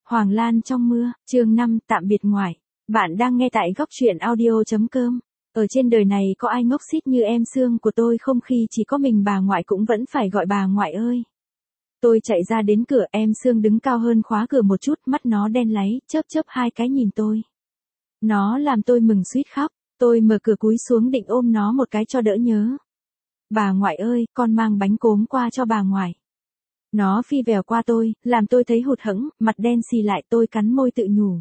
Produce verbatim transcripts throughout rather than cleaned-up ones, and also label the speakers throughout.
Speaker 1: Hoàng Lan trong mưa, chương năm, tạm biệt ngoại. Bạn đang nghe tại góc truyện audio chấm com. Ở trên đời này có ai ngốc xít như em xương của tôi không, khi chỉ có mình bà ngoại cũng vẫn phải gọi bà ngoại ơi. Tôi chạy ra đến cửa, em xương đứng cao hơn khóa cửa một chút, mắt nó đen láy, chớp chớp hai cái nhìn tôi. Nó làm tôi mừng suýt khóc, tôi mở cửa cúi xuống định ôm nó một cái cho đỡ nhớ. Bà ngoại ơi, con mang bánh cốm qua cho bà ngoại. Nó phi vèo qua tôi, làm tôi thấy hụt hẫng, mặt đen xì lại, tôi cắn môi tự nhủ.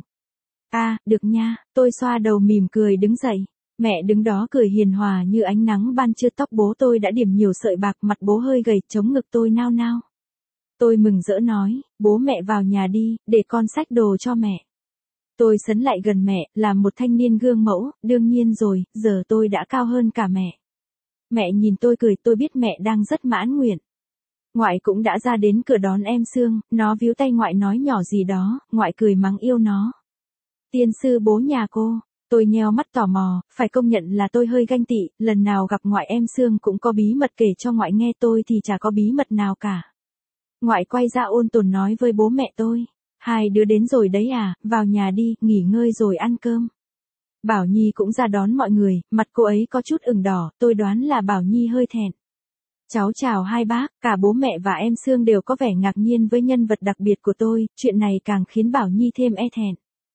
Speaker 1: À, được nha, tôi xoa đầu mỉm cười đứng dậy. Mẹ đứng đó cười hiền hòa như ánh nắng ban trưa, tóc bố tôi đã điểm nhiều sợi bạc, mặt bố hơi gầy, chống ngực tôi nao nao. Tôi mừng rỡ nói, bố mẹ vào nhà đi, để con xách đồ cho mẹ. Tôi sấn lại gần mẹ, làm một thanh niên gương mẫu, đương nhiên rồi, giờ tôi đã cao hơn cả mẹ. Mẹ nhìn tôi cười, tôi biết mẹ đang rất mãn nguyện. Ngoại cũng đã ra đến cửa đón em xương, nó víu tay ngoại nói nhỏ gì đó, ngoại cười mắng yêu nó. Tiên sư bố nhà cô, tôi nheo mắt tò mò, phải công nhận là tôi hơi ganh tị, lần nào gặp ngoại em xương cũng có bí mật kể cho ngoại nghe, tôi thì chả có bí mật nào cả. Ngoại quay ra ôn tồn nói với bố mẹ tôi, hai đứa đến rồi đấy à, vào nhà đi, nghỉ ngơi rồi ăn cơm. Bảo Nhi cũng ra đón mọi người, mặt cô ấy có chút ửng đỏ, tôi đoán là Bảo Nhi hơi thẹn. Cháu chào hai bác, cả bố mẹ và em xương đều có vẻ ngạc nhiên với nhân vật đặc biệt của tôi, chuyện này càng khiến Bảo Nhi thêm e thẹn.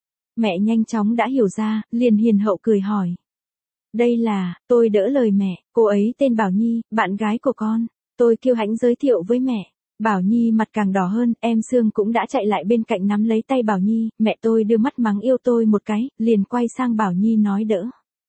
Speaker 1: Mẹ nhanh chóng đã hiểu ra, liền hiền hậu cười hỏi. Đây là, tôi đỡ lời mẹ, cô ấy tên Bảo Nhi, bạn gái của con. Tôi kiêu hãnh giới thiệu với mẹ. Bảo Nhi mặt càng đỏ hơn, em xương cũng đã chạy lại bên cạnh nắm lấy tay Bảo Nhi, mẹ tôi đưa mắt mắng yêu tôi một cái, liền quay sang Bảo Nhi nói đỡ.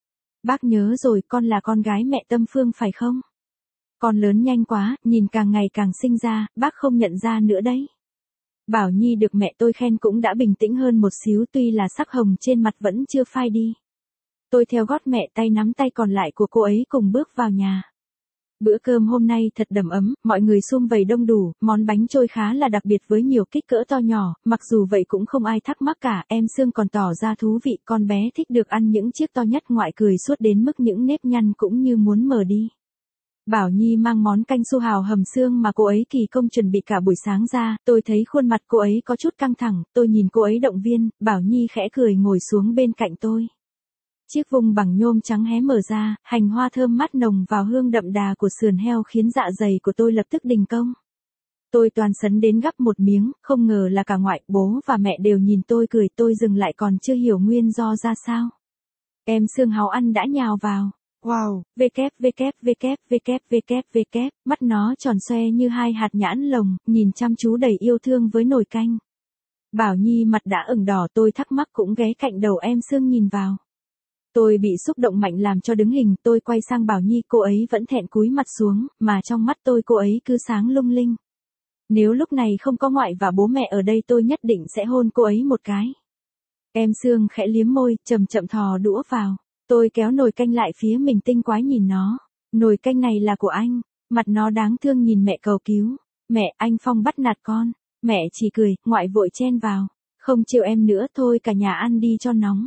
Speaker 1: Bác nhớ rồi, con là con gái mẹ Tâm Phương phải không? Con lớn nhanh quá, nhìn càng ngày càng sinh ra, bác không nhận ra nữa đấy. Bảo Nhi được mẹ tôi khen cũng đã bình tĩnh hơn một xíu, tuy là sắc hồng trên mặt vẫn chưa phai đi. Tôi theo gót mẹ, tay nắm tay còn lại của cô ấy cùng bước vào nhà. Bữa cơm hôm nay thật đầm ấm, mọi người sum vầy đông đủ, món bánh trôi khá là đặc biệt với nhiều kích cỡ to nhỏ, mặc dù vậy cũng không ai thắc mắc cả, em xương còn tỏ ra thú vị, con bé thích được ăn những chiếc to nhất, ngoại cười suốt đến mức những nếp nhăn cũng như muốn mờ đi. Bảo Nhi mang món canh su hào hầm xương mà cô ấy kỳ công chuẩn bị cả buổi sáng ra, tôi thấy khuôn mặt cô ấy có chút căng thẳng, tôi nhìn cô ấy động viên, Bảo Nhi khẽ cười ngồi xuống bên cạnh tôi. Chiếc vùng bằng nhôm trắng hé mở ra, hành hoa thơm mát nồng vào hương đậm đà của sườn heo khiến dạ dày của tôi lập tức đình công. Tôi toàn sấn đến gắp một miếng, không ngờ là cả ngoại, bố và mẹ đều nhìn tôi cười, tôi dừng lại còn chưa hiểu nguyên do ra sao. Em xương háo ăn đã nhào vào. Wow, vê kép vê kép vê kép vê kép vê kép vê kép, mắt nó tròn xoe như hai hạt nhãn lồng, nhìn chăm chú đầy yêu thương với nồi canh. Bảo Nhi mặt đã ửng đỏ, tôi thắc mắc cũng ghé cạnh đầu em xương nhìn vào. Tôi bị xúc động mạnh làm cho đứng hình, tôi quay sang Bảo Nhi, cô ấy vẫn thẹn cúi mặt xuống, mà trong mắt tôi cô ấy cứ sáng lung linh. Nếu lúc này không có ngoại và bố mẹ ở đây tôi nhất định sẽ hôn cô ấy một cái. Em xương khẽ liếm môi, chậm chậm thò đũa vào. Tôi kéo nồi canh lại phía mình, tinh quái nhìn nó. Nồi canh này là của anh. Mặt nó đáng thương nhìn mẹ cầu cứu. Mẹ, anh Phong bắt nạt con. Mẹ chỉ cười, ngoại vội chen vào. Không chịu em nữa, thôi cả nhà ăn đi cho nóng.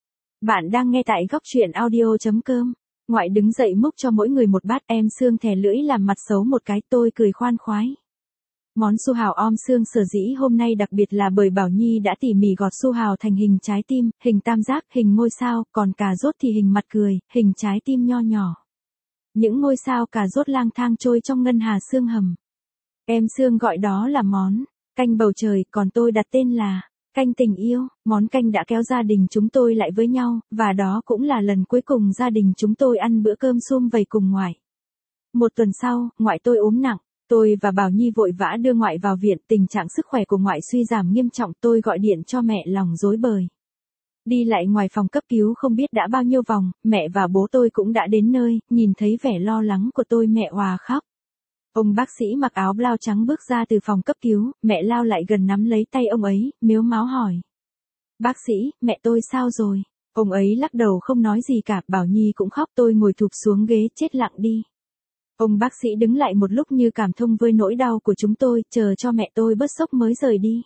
Speaker 1: Bạn đang nghe tại góc truyện audio chấm com. Ngoại đứng dậy múc cho mỗi người một bát, em xương thè lưỡi làm mặt xấu một cái, tôi cười khoan khoái. Món su hào om xương sở dĩ hôm nay đặc biệt là bởi Bảo Nhi đã tỉ mỉ gọt su hào thành hình trái tim, hình tam giác, hình ngôi sao, còn cà rốt thì hình mặt cười, hình trái tim nho nhỏ. Những ngôi sao cà rốt lang thang trôi trong ngân hà xương hầm. Em xương gọi đó là món canh bầu trời, còn tôi đặt tên là canh tình yêu. Món canh đã kéo gia đình chúng tôi lại với nhau, và đó cũng là lần cuối cùng gia đình chúng tôi ăn bữa cơm sum vầy cùng ngoại. Một tuần sau, ngoại tôi ốm nặng. Tôi và Bảo Nhi vội vã đưa ngoại vào viện, tình trạng sức khỏe của ngoại suy giảm nghiêm trọng, tôi gọi điện cho mẹ lòng rối bời. Đi lại ngoài phòng cấp cứu không biết đã bao nhiêu vòng, mẹ và bố tôi cũng đã đến nơi, nhìn thấy vẻ lo lắng của tôi mẹ òa khóc. Ông bác sĩ mặc áo blau trắng bước ra từ phòng cấp cứu, mẹ lao lại gần nắm lấy tay ông ấy, mếu máo hỏi. Bác sĩ, mẹ tôi sao rồi? Ông ấy lắc đầu không nói gì cả, Bảo Nhi cũng khóc, tôi ngồi thụp xuống ghế chết lặng đi. Ông bác sĩ đứng lại một lúc như cảm thông với nỗi đau của chúng tôi, chờ cho mẹ tôi bớt sốc mới rời đi.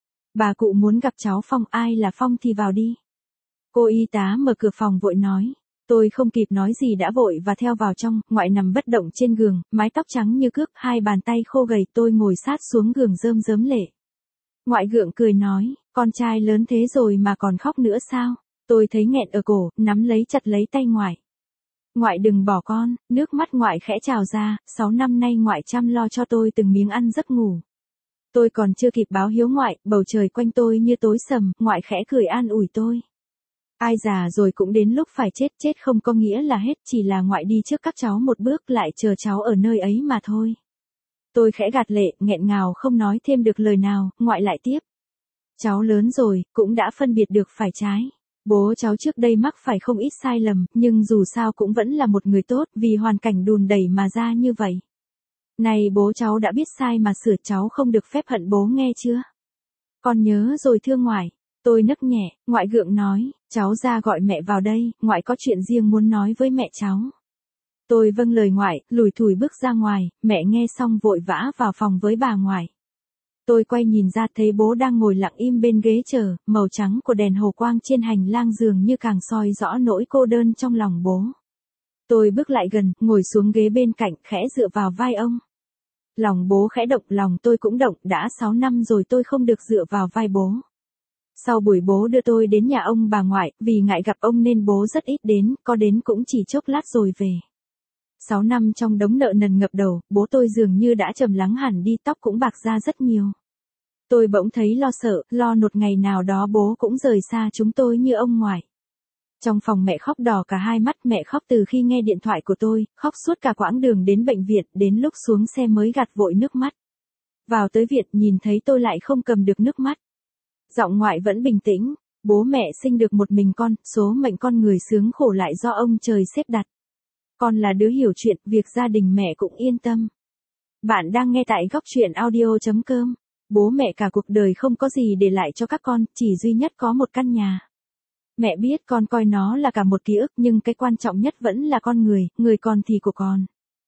Speaker 1: Bà cụ muốn gặp cháu Phong, ai là Phong thì vào đi. Cô y tá mở cửa phòng vội nói. Tôi không kịp nói gì đã vội và theo vào trong, ngoại nằm bất động trên giường, mái tóc trắng như cước, hai bàn tay khô gầy, tôi ngồi sát xuống giường rơm rớm lệ. Ngoại gượng cười nói, con trai lớn thế rồi mà còn khóc nữa sao? Tôi thấy nghẹn ở cổ, nắm lấy chặt lấy tay ngoại. Ngoại đừng bỏ con, nước mắt ngoại khẽ trào ra, sáu năm nay ngoại chăm lo cho tôi từng miếng ăn giấc ngủ. Tôi còn chưa kịp báo hiếu ngoại, bầu trời quanh tôi như tối sầm, ngoại khẽ cười an ủi tôi. Ai già rồi cũng đến lúc phải chết, chết không có nghĩa là hết, chỉ là ngoại đi trước các cháu một bước lại chờ cháu ở nơi ấy mà thôi. Tôi khẽ gạt lệ, nghẹn ngào không nói thêm được lời nào, ngoại lại tiếp. Cháu lớn rồi, cũng đã phân biệt được phải trái. Bố cháu trước đây mắc phải không ít sai lầm, nhưng dù sao cũng vẫn là một người tốt, vì hoàn cảnh đùn đẩy mà ra như vậy. Này bố cháu đã biết sai mà sửa, cháu không được phép hận bố nghe chưa? Con nhớ rồi thưa ngoại. Tôi nấc nhẹ, ngoại gượng nói, cháu ra gọi mẹ vào đây, ngoại có chuyện riêng muốn nói với mẹ cháu. Tôi vâng lời ngoại, lủi thủi bước ra ngoài, mẹ nghe xong vội vã vào phòng với bà ngoại. Tôi quay nhìn ra thấy bố đang ngồi lặng im bên ghế chờ, màu trắng của đèn hồ quang trên hành lang dường như càng soi rõ nỗi cô đơn trong lòng bố. Tôi bước lại gần, ngồi xuống ghế bên cạnh, khẽ dựa vào vai ông. Lòng bố khẽ động, lòng tôi cũng động, đã sáu năm rồi tôi không được dựa vào vai bố. Sau buổi bố đưa tôi đến nhà ông bà ngoại, vì ngại gặp ông nên bố rất ít đến, có đến cũng chỉ chốc lát rồi về. Sáu năm trong đống nợ nần ngập đầu, bố tôi dường như đã trầm lắng hẳn đi, tóc cũng bạc ra rất nhiều. Tôi bỗng thấy lo sợ, lo nột ngày nào đó bố cũng rời xa chúng tôi như ông ngoại. Trong phòng mẹ khóc đỏ cả hai mắt, mẹ khóc từ khi nghe điện thoại của tôi, khóc suốt cả quãng đường đến bệnh viện, đến lúc xuống xe mới gạt vội nước mắt. Vào tới viện nhìn thấy tôi lại không cầm được nước mắt. Giọng ngoại vẫn bình tĩnh, bố mẹ sinh được một mình con, số mệnh con người sướng khổ lại do ông trời xếp đặt. Con là đứa hiểu chuyện, việc gia đình mẹ cũng yên tâm. Bạn đang nghe tại góc truyện audio chấm com. Bố mẹ cả cuộc đời không có gì để lại cho các con, chỉ duy nhất có một căn nhà. Mẹ biết con coi nó là cả một ký ức, nhưng cái quan trọng nhất vẫn là con người, người con thì của con.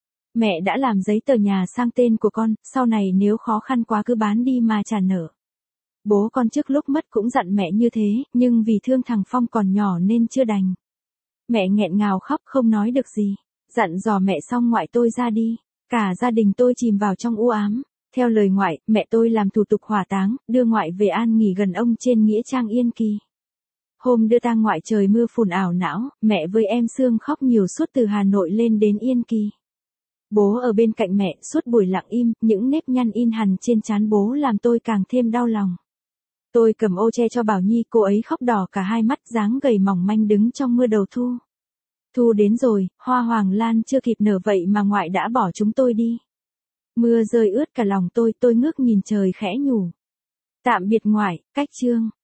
Speaker 1: Mẹ đã làm giấy tờ nhà sang tên của con, sau này nếu khó khăn quá cứ bán đi mà trả nợ. Bố con trước lúc mất cũng dặn mẹ như thế, nhưng vì thương thằng Phong còn nhỏ nên chưa đành. Mẹ nghẹn ngào khóc không nói được gì. Dặn dò mẹ xong ngoại tôi ra đi. Cả gia đình tôi chìm vào trong u ám. Theo lời ngoại, mẹ tôi làm thủ tục hỏa táng, đưa ngoại về an nghỉ gần ông trên nghĩa trang Yên Kỳ. Hôm đưa tang ngoại trời mưa phùn ảo não, mẹ với em Sương khóc nhiều suốt từ Hà Nội lên đến Yên Kỳ. Bố ở bên cạnh mẹ, suốt buổi lặng im, những nếp nhăn in hằn trên trán bố làm tôi càng thêm đau lòng. Tôi cầm ô che cho Bảo Nhi, cô ấy khóc đỏ cả hai mắt, dáng gầy mỏng manh đứng trong mưa đầu thu. Thu đến rồi, hoa hoàng lan chưa kịp nở vậy mà ngoại đã bỏ chúng tôi đi. Mưa rơi ướt cả lòng tôi, tôi ngước nhìn trời khẽ nhủ. Tạm biệt ngoại, cách chương.